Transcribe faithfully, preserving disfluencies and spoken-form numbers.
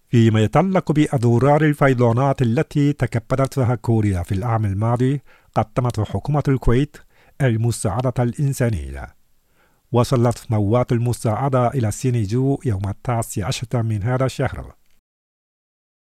فيما يتعلق بأضرار الفيضانات التي تكبدتها كوريا في العام الماضي، قدمت حكومة الكويت المساعدة الإنسانية. وصلت مواد المساعدة إلى سينيجو يوم التاسع عشر من هذا الشهر.